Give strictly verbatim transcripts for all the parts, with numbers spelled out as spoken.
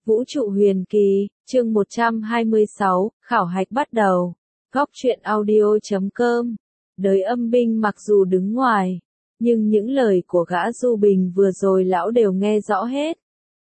Vũ trụ huyền kỳ, chương một trăm hai mươi sáu, khảo hạch bắt đầu. Góc truyện audio chấm com. Đời âm binh mặc dù đứng ngoài, nhưng những lời của gã Du Bình vừa rồi lão đều nghe rõ hết.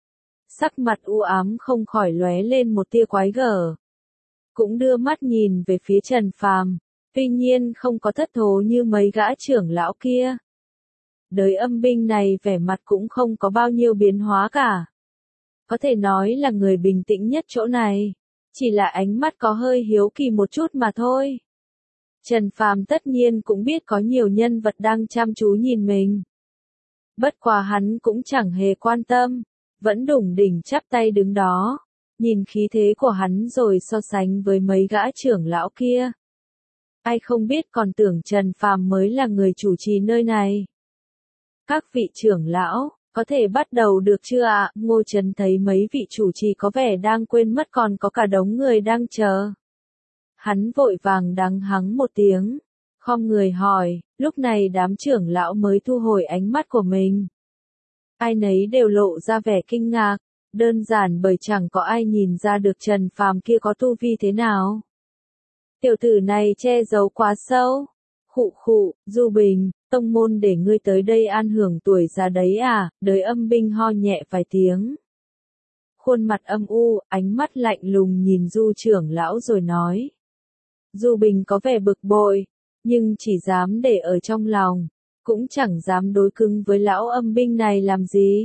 Sắc mặt u ám không khỏi lóe lên một tia quái gở. Cũng đưa mắt nhìn về phía Trần Phàm, tuy nhiên không có thất thố như mấy gã trưởng lão kia. Đời âm binh này vẻ mặt cũng không có bao nhiêu biến hóa cả. Có thể nói là người bình tĩnh nhất chỗ này, chỉ là ánh mắt có hơi hiếu kỳ một chút mà thôi. Trần Phàm tất nhiên cũng biết có nhiều nhân vật đang chăm chú nhìn mình. Bất quá hắn cũng chẳng hề quan tâm, vẫn đủng đỉnh chắp tay đứng đó, nhìn khí thế của hắn rồi so sánh với mấy gã trưởng lão kia. Ai không biết còn tưởng Trần Phàm mới là người chủ trì nơi này. Các vị trưởng lão, có thể bắt đầu được chưa ạ? À? Ngô Trấn thấy mấy vị chủ trì có vẻ đang quên mất còn có cả đống người đang chờ. Hắn vội vàng đắng hắng một tiếng, khom người hỏi, lúc này đám trưởng lão mới thu hồi ánh mắt của mình. Ai nấy đều lộ ra vẻ kinh ngạc, đơn giản bởi chẳng có ai nhìn ra được Trần Phàm kia có tu vi thế nào. Tiểu tử này che giấu quá sâu. Khụ khụ, Du Bình, tông môn để ngươi tới đây an hưởng tuổi già đấy à? Đời âm binh ho nhẹ vài tiếng. Khuôn mặt âm u, ánh mắt lạnh lùng nhìn Du trưởng lão rồi nói. Du Bình có vẻ bực bội, nhưng chỉ dám để ở trong lòng, cũng chẳng dám đối cứng với lão âm binh này làm gì.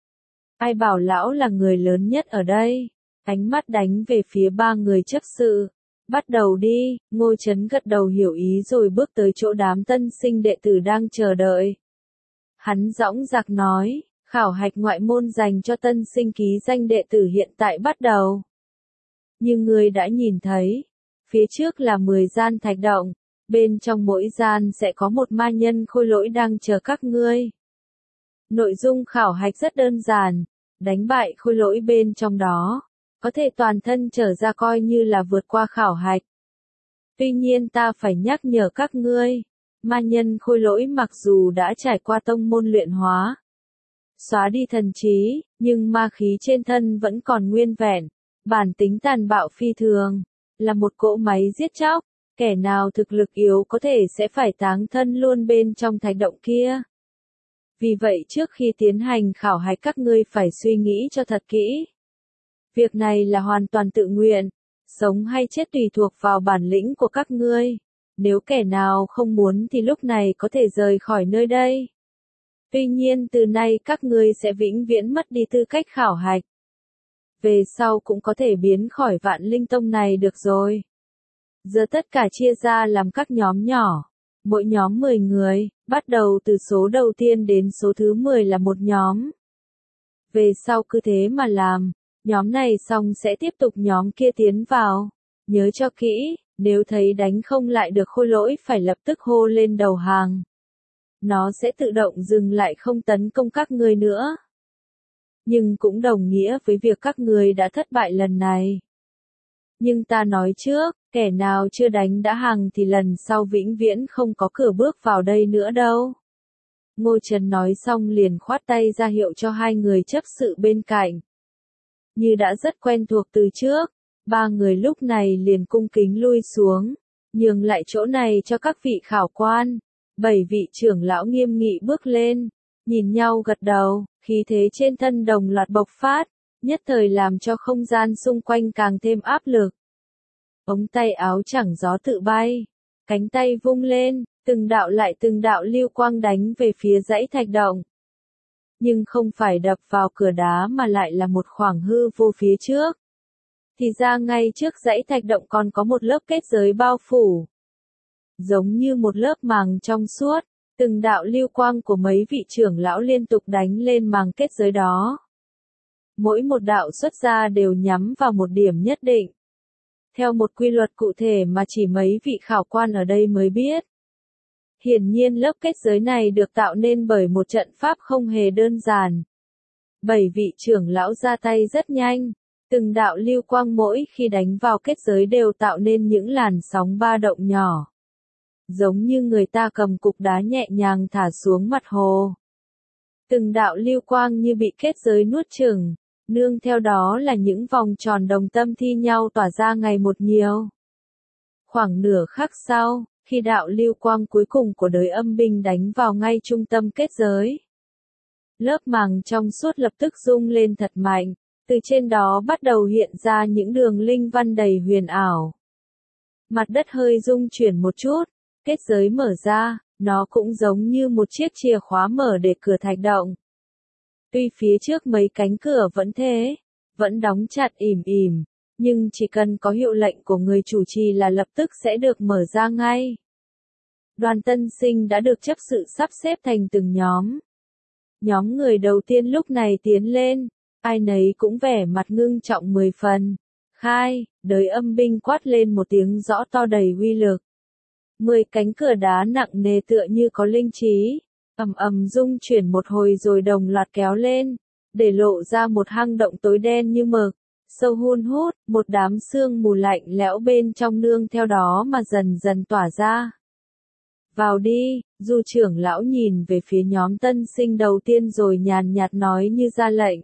Ai bảo lão là người lớn nhất ở đây? Ánh mắt đánh về phía ba người chấp sự. Bắt đầu đi, Ngô Trấn gật đầu hiểu ý rồi bước tới chỗ đám tân sinh đệ tử đang chờ đợi. Hắn dõng dạc nói, khảo hạch ngoại môn dành cho tân sinh ký danh đệ tử hiện tại bắt đầu. Như ngươi đã nhìn thấy, phía trước là mười gian thạch động, bên trong mỗi gian sẽ có một ma nhân khôi lỗi đang chờ các ngươi. Nội dung khảo hạch rất đơn giản, đánh bại khôi lỗi bên trong đó, có thể toàn thân trở ra coi như là vượt qua khảo hạch. Tuy nhiên ta phải nhắc nhở các ngươi, ma nhân khôi lỗi mặc dù đã trải qua tông môn luyện hóa, xóa đi thần trí, nhưng ma khí trên thân vẫn còn nguyên vẹn, bản tính tàn bạo phi thường, là một cỗ máy giết chóc, kẻ nào thực lực yếu có thể sẽ phải táng thân luôn bên trong thạch động kia. Vì vậy trước khi tiến hành khảo hạch các ngươi phải suy nghĩ cho thật kỹ. Việc này là hoàn toàn tự nguyện, sống hay chết tùy thuộc vào bản lĩnh của các ngươi. Nếu kẻ nào không muốn thì lúc này có thể rời khỏi nơi đây. Tuy nhiên từ nay các ngươi sẽ vĩnh viễn mất đi tư cách khảo hạch. Về sau cũng có thể biến khỏi Vạn Linh Tông này được rồi. Giờ tất cả chia ra làm các nhóm nhỏ. Mỗi nhóm mười người, bắt đầu từ số đầu tiên đến số thứ mười là một nhóm. Về sau cứ thế mà làm. Nhóm này xong sẽ tiếp tục nhóm kia tiến vào. Nhớ cho kỹ, nếu thấy đánh không lại được khôi lỗi phải lập tức hô lên đầu hàng. Nó sẽ tự động dừng lại không tấn công các ngươi nữa. Nhưng cũng đồng nghĩa với việc các ngươi đã thất bại lần này. Nhưng ta nói trước, kẻ nào chưa đánh đã hàng thì lần sau vĩnh viễn không có cửa bước vào đây nữa đâu. Ngô Trấn nói xong liền khoát tay ra hiệu cho hai người chấp sự bên cạnh. Như đã rất quen thuộc từ trước, ba người lúc này liền cung kính lui xuống, nhường lại chỗ này cho các vị khảo quan. Bảy vị trưởng lão nghiêm nghị bước lên, nhìn nhau gật đầu, khí thế trên thân đồng loạt bộc phát, nhất thời làm cho không gian xung quanh càng thêm áp lực. Ống tay áo chẳng gió tự bay, cánh tay vung lên, từng đạo lại từng đạo lưu quang đánh về phía dãy thạch động. Nhưng không phải đập vào cửa đá mà lại là một khoảng hư vô phía trước. Thì ra ngay trước dãy thạch động còn có một lớp kết giới bao phủ. Giống như một lớp màng trong suốt, từng đạo lưu quang của mấy vị trưởng lão liên tục đánh lên màng kết giới đó. Mỗi một đạo xuất ra đều nhắm vào một điểm nhất định. Theo một quy luật cụ thể mà chỉ mấy vị khảo quan ở đây mới biết. Hiển nhiên lớp kết giới này được tạo nên bởi một trận pháp không hề đơn giản. Bảy vị trưởng lão ra tay rất nhanh, từng đạo lưu quang mỗi khi đánh vào kết giới đều tạo nên những làn sóng ba động nhỏ. Giống như người ta cầm cục đá nhẹ nhàng thả xuống mặt hồ. Từng đạo lưu quang như bị kết giới nuốt chửng, Nương theo đó là những vòng tròn đồng tâm thi nhau tỏa ra ngày một nhiều. Khoảng nửa khắc sau, khi đạo lưu quang cuối cùng của đới âm binh đánh vào ngay trung tâm kết giới, lớp màng trong suốt lập tức rung lên thật mạnh, từ trên đó bắt đầu hiện ra những đường linh văn đầy huyền ảo. Mặt đất hơi rung chuyển một chút, kết giới mở ra, nó cũng giống như một chiếc chìa khóa mở để cửa thạch động. Tuy phía trước mấy cánh cửa vẫn thế, vẫn đóng chặt ìm ìm, nhưng chỉ cần có hiệu lệnh của người chủ trì là lập tức sẽ được mở ra ngay. Đoàn tân sinh đã được chấp sự sắp xếp thành từng nhóm. Nhóm người đầu tiên lúc này tiến lên, ai nấy cũng vẻ mặt ngưng trọng mười phần. Khai, đới âm binh quát lên một tiếng rõ to đầy uy lực. Mười cánh cửa đá nặng nề tựa như có linh trí, ầm ầm rung chuyển một hồi rồi đồng loạt kéo lên, để lộ ra một hang động tối đen như mực, sâu hun hút, một đám sương mù lạnh lẽo bên trong nương theo đó mà dần dần tỏa ra. Vào đi, Du trưởng lão nhìn về phía nhóm tân sinh đầu tiên rồi nhàn nhạt nói như ra lệnh.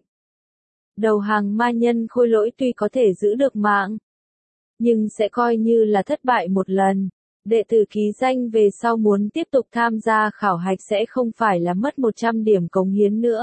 Đầu hàng ma nhân khôi lỗi tuy có thể giữ được mạng, nhưng sẽ coi như là thất bại một lần. Đệ tử ký danh về sau muốn tiếp tục tham gia khảo hạch sẽ không phải là mất một trăm điểm cống hiến nữa,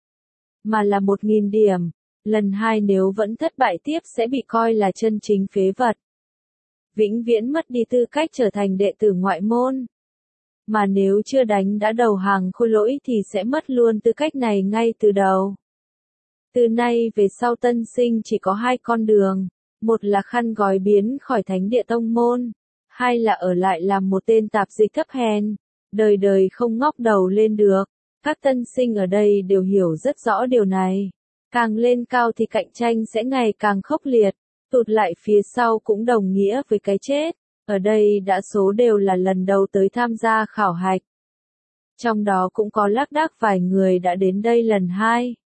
mà là một nghìn điểm. Lần hai nếu vẫn thất bại tiếp sẽ bị coi là chân chính phế vật. Vĩnh viễn mất đi tư cách trở thành đệ tử ngoại môn. Mà nếu chưa đánh đã đầu hàng khôi lỗi thì sẽ mất luôn tư cách này ngay từ đầu. Từ nay về sau tân sinh chỉ có hai con đường, một là khăn gói biến khỏi thánh địa tông môn, hai là ở lại làm một tên tạp dịch thấp hèn, đời đời không ngóc đầu lên được. Các tân sinh ở đây đều hiểu rất rõ điều này. Càng lên cao thì cạnh tranh sẽ ngày càng khốc liệt, tụt lại phía sau cũng đồng nghĩa với cái chết. Ở đây đa số đều là lần đầu tới tham gia khảo hạch. Trong đó cũng có lác đác vài người đã đến đây lần hai.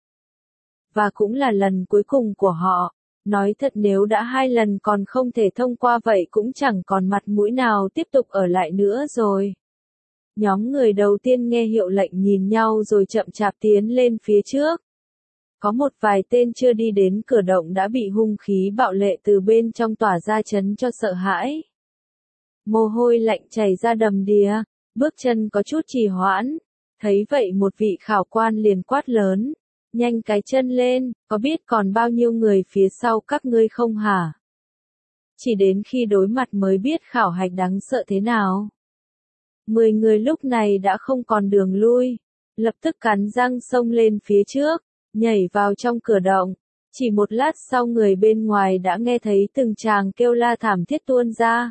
Và cũng là lần cuối cùng của họ. Nói thật nếu đã hai lần còn không thể thông qua vậy cũng chẳng còn mặt mũi nào tiếp tục ở lại nữa rồi. Nhóm người đầu tiên nghe hiệu lệnh nhìn nhau rồi chậm chạp tiến lên phía trước. Có một vài tên chưa đi đến cửa động đã bị hung khí bạo lệ từ bên trong tỏa ra chấn cho sợ hãi. Mồ hôi lạnh chảy ra đầm đìa, bước chân có chút trì hoãn. Thấy vậy một vị khảo quan liền quát lớn. Nhanh cái chân lên, có biết còn bao nhiêu người phía sau các ngươi không hả? Chỉ đến khi đối mặt mới biết khảo hạch đáng sợ thế nào. Mười người lúc này đã không còn đường lui, lập tức cắn răng xông lên phía trước, nhảy vào trong cửa động. Chỉ một lát sau người bên ngoài đã nghe thấy từng tràng kêu la thảm thiết tuôn ra.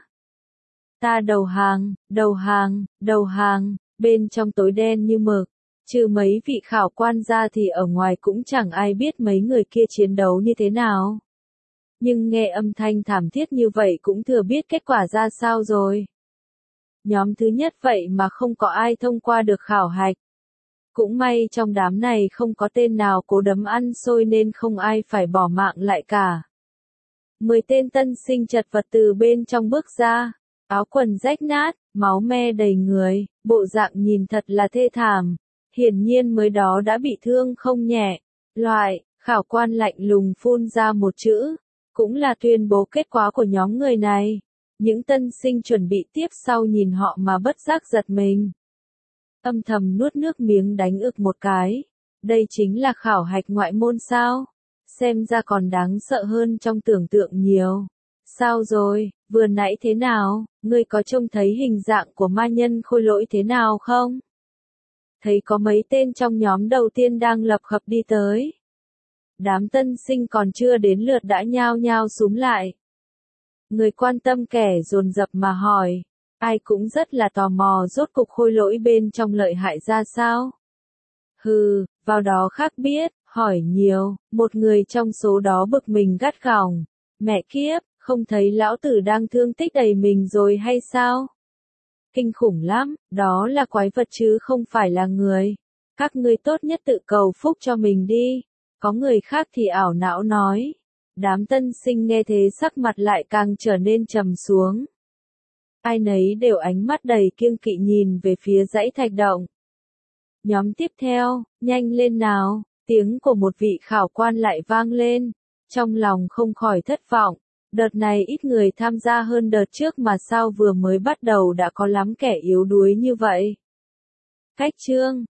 Ta đầu hàng, đầu hàng, đầu hàng, bên trong tối đen như mực. Trừ mấy vị khảo quan ra thì ở ngoài cũng chẳng ai biết mấy người kia chiến đấu như thế nào. Nhưng nghe âm thanh thảm thiết như vậy cũng thừa biết kết quả ra sao rồi. Nhóm thứ nhất vậy mà không có ai thông qua được khảo hạch. Cũng may trong đám này không có tên nào cố đấm ăn xôi nên không ai phải bỏ mạng lại cả. Mười tên tân sinh chật vật từ bên trong bước ra, áo quần rách nát, máu me đầy người, bộ dạng nhìn thật là thê thảm. Hiển nhiên mới đó đã bị thương không nhẹ. Loại, khảo quan lạnh lùng phun ra một chữ, cũng là tuyên bố kết quả của nhóm người này. Những tân sinh chuẩn bị tiếp sau nhìn họ mà bất giác giật mình. Âm thầm nuốt nước miếng đánh ực một cái. Đây chính là khảo hạch ngoại môn sao? Xem ra còn đáng sợ hơn trong tưởng tượng nhiều. Sao rồi, vừa nãy thế nào, ngươi có trông thấy hình dạng của ma nhân khôi lỗi thế nào không? Thấy có mấy tên trong nhóm đầu tiên đang lập khập đi tới. Đám tân sinh còn chưa đến lượt đã nhao nhao xúm lại. Người quan tâm kẻ dồn dập mà hỏi. Ai cũng rất là tò mò rốt cục khôi lỗi bên trong lợi hại ra sao. Hừ, vào đó khác biết, hỏi nhiều, một người trong số đó bực mình gắt gỏng. Mẹ kiếp, không thấy lão tử đang thương tích đầy mình rồi hay sao? Kinh khủng lắm, đó là quái vật chứ không phải là người. Các ngươi tốt nhất tự cầu phúc cho mình đi. Có người khác thì ảo não nói. Đám tân sinh nghe thế sắc mặt lại càng trở nên trầm xuống. Ai nấy đều ánh mắt đầy kiêng kỵ nhìn về phía dãy thạch động. Nhóm tiếp theo, nhanh lên nào, Tiếng của một vị khảo quan lại vang lên, trong lòng không khỏi thất vọng. Đợt này ít người tham gia hơn đợt trước mà sao vừa mới bắt đầu đã có lắm kẻ yếu đuối như vậy. Khách trương,